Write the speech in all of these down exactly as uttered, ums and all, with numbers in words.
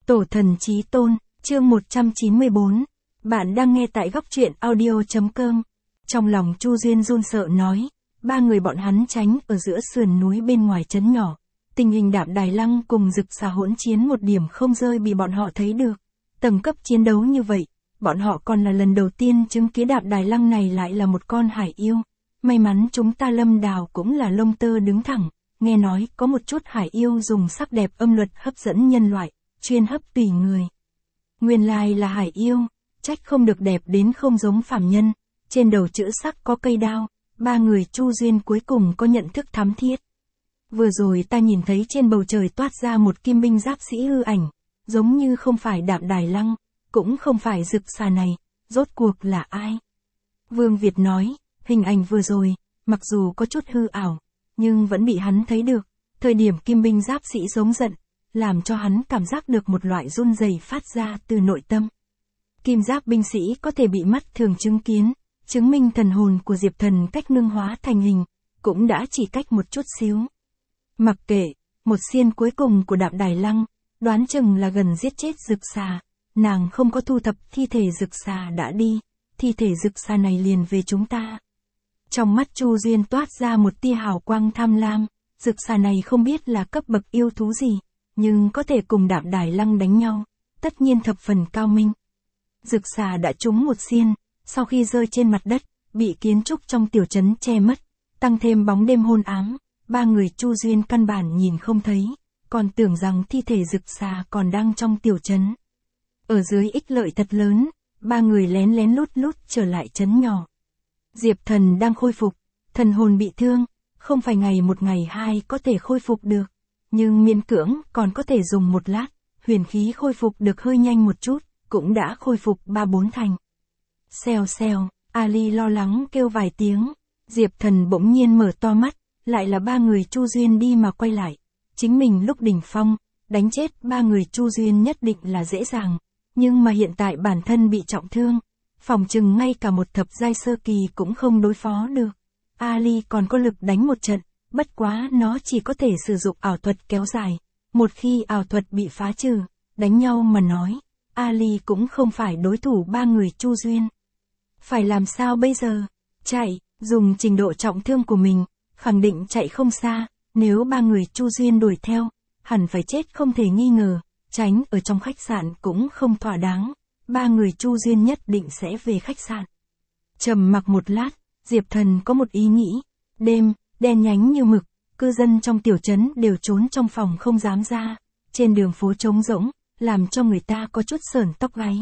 Tổ thần chí tôn, chương một trăm chín mươi bốn. Bạn đang nghe tại góc truyện audio chấm com. Trong lòng Chu Duyên run sợ nói, ba người bọn hắn tránh ở giữa sườn núi bên ngoài trấn nhỏ. Tình hình Đạm Đài Lăng cùng Dực Xà hỗn chiến một điểm không rơi bị bọn họ thấy được. Tầng cấp chiến đấu như vậy, bọn họ còn là lần đầu tiên chứng kiến Đạm Đài Lăng này lại là một con hải yêu. May mắn chúng ta Lâm Đào cũng là lông tơ đứng thẳng, nghe nói có một chút hải yêu dùng sắc đẹp âm luật hấp dẫn nhân loại, chuyên hấp tùy người. Nguyên lai là hải yêu, trách không được đẹp đến không giống phàm nhân, trên đầu chữ sắc có cây đao, ba người Chu Duyên cuối cùng có nhận thức thắm thiết. Vừa rồi ta nhìn thấy trên bầu trời toát ra một kim binh giáp sĩ hư ảnh, giống như không phải Đạm Đài Lăng, cũng không phải Dực Xà này, rốt cuộc là ai? Vương Việt nói, hình ảnh vừa rồi, mặc dù có chút hư ảo, nhưng vẫn bị hắn thấy được, thời điểm kim binh giáp sĩ giống giận, làm cho hắn cảm giác được một loại run rẩy phát ra từ nội tâm. Kim giáp binh sĩ có thể bị mắt thường chứng kiến, chứng minh thần hồn của Diệp Thần cách ngưng hóa thành hình, cũng đã chỉ cách một chút xíu. Mặc kệ, một xiên cuối cùng của Đạm Đài Lăng, đoán chừng là gần giết chết Dực Xà, nàng không có thu thập thi thể Dực Xà đã đi, thi thể Dực Xà này liền về chúng ta. Trong mắt Chu Duyên toát ra một tia hào quang tham lam, Dực Xà này không biết là cấp bậc yêu thú gì, nhưng có thể cùng Đạm Đài Lăng đánh nhau, tất nhiên thập phần cao minh. Dực Xà đã trúng một xiên, sau khi rơi trên mặt đất, bị kiến trúc trong tiểu trấn che mất, tăng thêm bóng đêm hôn ám, ba người Chu Duyên căn bản nhìn không thấy, còn tưởng rằng thi thể Dực Xà còn đang trong tiểu trấn. Ở dưới ích lợi thật lớn, ba người lén lén lút lút trở lại trấn nhỏ. Diệp Thần đang khôi phục, thần hồn bị thương, không phải ngày một ngày hai có thể khôi phục được, nhưng miễn cưỡng còn có thể dùng một lát, huyền khí khôi phục được hơi nhanh một chút, cũng đã khôi phục ba bốn thành. Xèo xèo, Ali lo lắng kêu vài tiếng, Diệp Thần bỗng nhiên mở to mắt, lại là ba người Chu Duyên đi mà quay lại. Chính mình lúc đỉnh phong, đánh chết ba người Chu Duyên nhất định là dễ dàng, nhưng mà hiện tại bản thân bị trọng thương, phòng chừng ngay cả một thập giai sơ kỳ cũng không đối phó được. Ali còn có lực đánh một trận, bất quá nó chỉ có thể sử dụng ảo thuật kéo dài. Một khi ảo thuật bị phá trừ, đánh nhau mà nói, Ali cũng không phải đối thủ ba người Chu Duyên. Phải làm sao bây giờ? Chạy, dùng trình độ trọng thương của mình, khẳng định chạy không xa, nếu ba người Chu Duyên đuổi theo, hẳn phải chết không thể nghi ngờ, tránh ở trong khách sạn cũng không thỏa đáng, ba người Chu Duyên nhất định sẽ về khách sạn. Trầm mặc một lát, Diệp Thần có một ý nghĩ, đêm, đen nhánh như mực, cư dân trong tiểu trấn đều trốn trong phòng không dám ra, trên đường phố trống rỗng, làm cho người ta có chút sởn tóc gáy.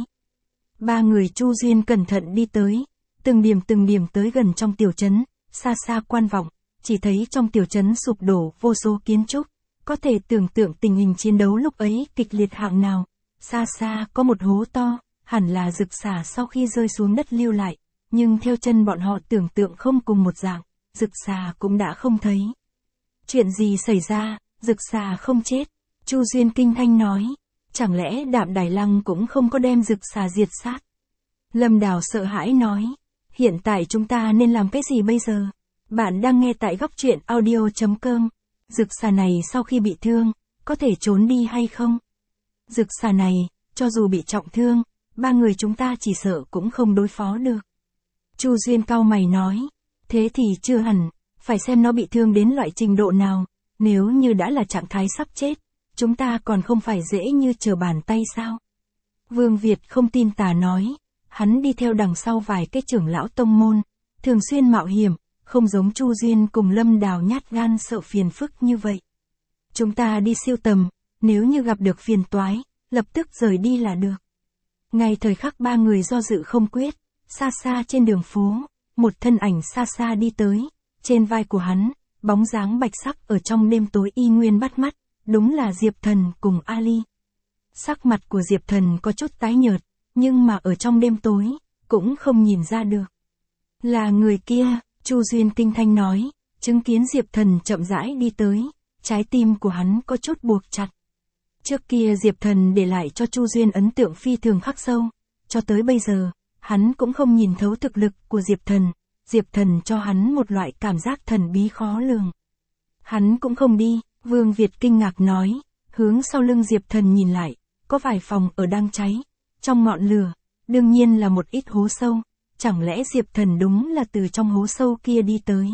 Ba người Chu Duyên cẩn thận đi tới, từng điểm từng điểm tới gần trong tiểu trấn, xa xa quan vọng, chỉ thấy trong tiểu trấn sụp đổ vô số kiến trúc, có thể tưởng tượng tình hình chiến đấu lúc ấy kịch liệt hạng nào. Xa xa có một hố to, hẳn là Dực Xà sau khi rơi xuống đất lưu lại, nhưng theo chân bọn họ tưởng tượng không cùng một dạng, Dực Xà cũng đã không thấy. Chuyện gì xảy ra, Dực Xà không chết? Chu Duyên kinh thanh nói, chẳng lẽ Đạm Đài Lăng cũng không có đem Dực Xà diệt sát? Lâm Đào sợ hãi nói, hiện tại chúng ta nên làm cái gì bây giờ? Bạn đang nghe tại góc truyện audio chấm com. Dực Xà này sau khi bị thương, có thể trốn đi hay không? Dực Xà này, cho dù bị trọng thương, ba người chúng ta chỉ sợ cũng không đối phó được. Chu Duyên cau mày nói, thế thì chưa hẳn, phải xem nó bị thương đến loại trình độ nào, nếu như đã là trạng thái sắp chết, chúng ta còn không phải dễ như trở bàn tay sao? Vương Việt không tin tà nói, hắn đi theo đằng sau vài cái trưởng lão tông môn, thường xuyên mạo hiểm, không giống Chu Duyên cùng Lâm Đào nhát gan sợ phiền phức như vậy. Chúng ta đi siêu tầm, nếu như gặp được phiền toái, lập tức rời đi là được. Ngay thời khắc ba người do dự không quyết, xa xa trên đường phố, một thân ảnh xa xa đi tới, trên vai của hắn, bóng dáng bạch sắc ở trong đêm tối y nguyên bắt mắt, đúng là Diệp Thần cùng Ali. Sắc mặt của Diệp Thần có chút tái nhợt, nhưng mà ở trong đêm tối, cũng không nhìn ra được. Là người kia, Chu Duyên kinh thanh nói, chứng kiến Diệp Thần chậm rãi đi tới, trái tim của hắn có chút buộc chặt. Trước kia Diệp Thần để lại cho Chu Duyên ấn tượng phi thường khắc sâu, cho tới bây giờ, hắn cũng không nhìn thấu thực lực của Diệp Thần, Diệp Thần cho hắn một loại cảm giác thần bí khó lường. Hắn cũng không đi, Vương Việt kinh ngạc nói, hướng sau lưng Diệp Thần nhìn lại, có vài phòng ở đang cháy, trong ngọn lửa, đương nhiên là một ít hố sâu, chẳng lẽ Diệp Thần đúng là từ trong hố sâu kia đi tới.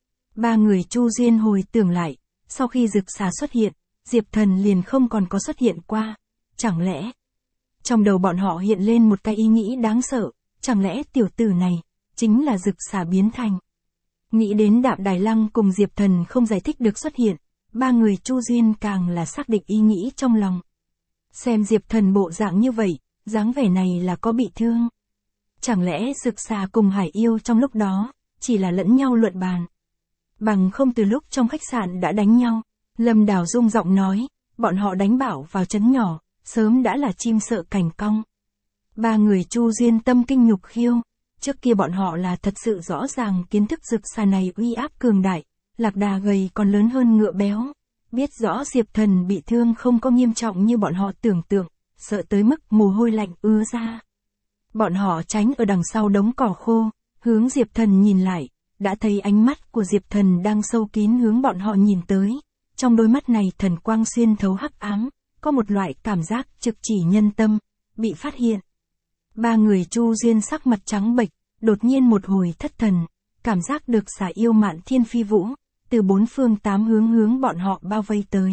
Ba người Chu Duyên hồi tưởng lại, sau khi Dực Xà xuất hiện, Diệp Thần liền không còn có xuất hiện qua, chẳng lẽ... Trong đầu bọn họ hiện lên một cái ý nghĩ đáng sợ, chẳng lẽ tiểu tử này, chính là Dực Xà biến thành. Nghĩ đến Đạm Đài Lăng cùng Diệp Thần không giải thích được xuất hiện, ba người Chu Duyên càng là xác định ý nghĩ trong lòng. Xem Diệp Thần bộ dạng như vậy, dáng vẻ này là có bị thương. Chẳng lẽ Dực Xà cùng Hải Yêu trong lúc đó, chỉ là lẫn nhau luận bàn. Bằng không từ lúc trong khách sạn đã đánh nhau, Lâm Đào rung giọng nói, bọn họ đánh bảo vào trấn nhỏ, sớm đã là chim sợ cảnh cong. Ba người Chu Duyên tâm kinh nhục khiêu, trước kia bọn họ là thật sự rõ ràng kiến thức Dực Xà này uy áp cường đại, lạc đà gầy còn lớn hơn ngựa béo. Biết rõ Diệp Thần bị thương không có nghiêm trọng như bọn họ tưởng tượng, sợ tới mức mồ hôi lạnh ứa ra. Bọn họ tránh ở đằng sau đống cỏ khô, hướng Diệp Thần nhìn lại, đã thấy ánh mắt của Diệp Thần đang sâu kín hướng bọn họ nhìn tới. Trong đôi mắt này thần quang xuyên thấu hắc ám, có một loại cảm giác trực chỉ nhân tâm, bị phát hiện. Ba người Chu Duyên sắc mặt trắng bệch, đột nhiên một hồi thất thần, cảm giác được xà yêu Mạn Thiên phi vũ, từ bốn phương tám hướng hướng bọn họ bao vây tới.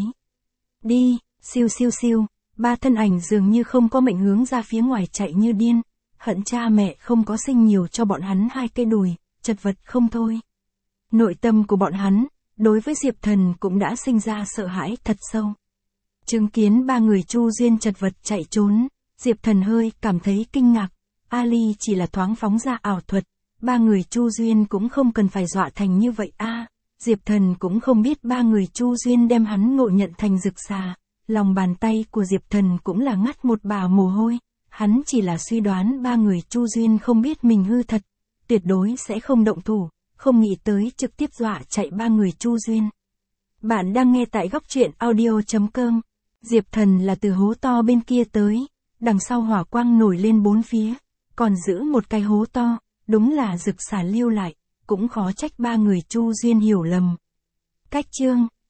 Đi, siêu siêu siêu, ba thân ảnh dường như không có mệnh hướng ra phía ngoài chạy như điên, hận cha mẹ không có sinh nhiều cho bọn hắn hai cây đùi, chật vật không thôi. Nội tâm của bọn hắn, đối với Diệp Thần cũng đã sinh ra sợ hãi thật sâu. Chứng kiến ba người Chu Duyên chật vật chạy trốn, Diệp Thần hơi cảm thấy kinh ngạc, Ali chỉ là thoáng phóng ra ảo thuật, ba người Chu Duyên cũng không cần phải dọa thành như vậy a. À, Diệp Thần cũng không biết ba người Chu Duyên đem hắn ngộ nhận thành Dực Xà, lòng bàn tay của Diệp Thần cũng là ngắt một bào mồ hôi, hắn chỉ là suy đoán ba người Chu Duyên không biết mình hư thật, tuyệt đối sẽ không động thủ, không nghĩ tới trực tiếp dọa chạy ba người Chu Duyên. Bạn đang nghe tại góc truyện audio chấm com. Diệp Thần là từ hố to bên kia tới, đằng sau hỏa quang nổi lên bốn phía, còn giữ một cái hố to, đúng là Dực Xà lưu lại, cũng khó trách ba người Chu Duyên hiểu lầm. Cách chương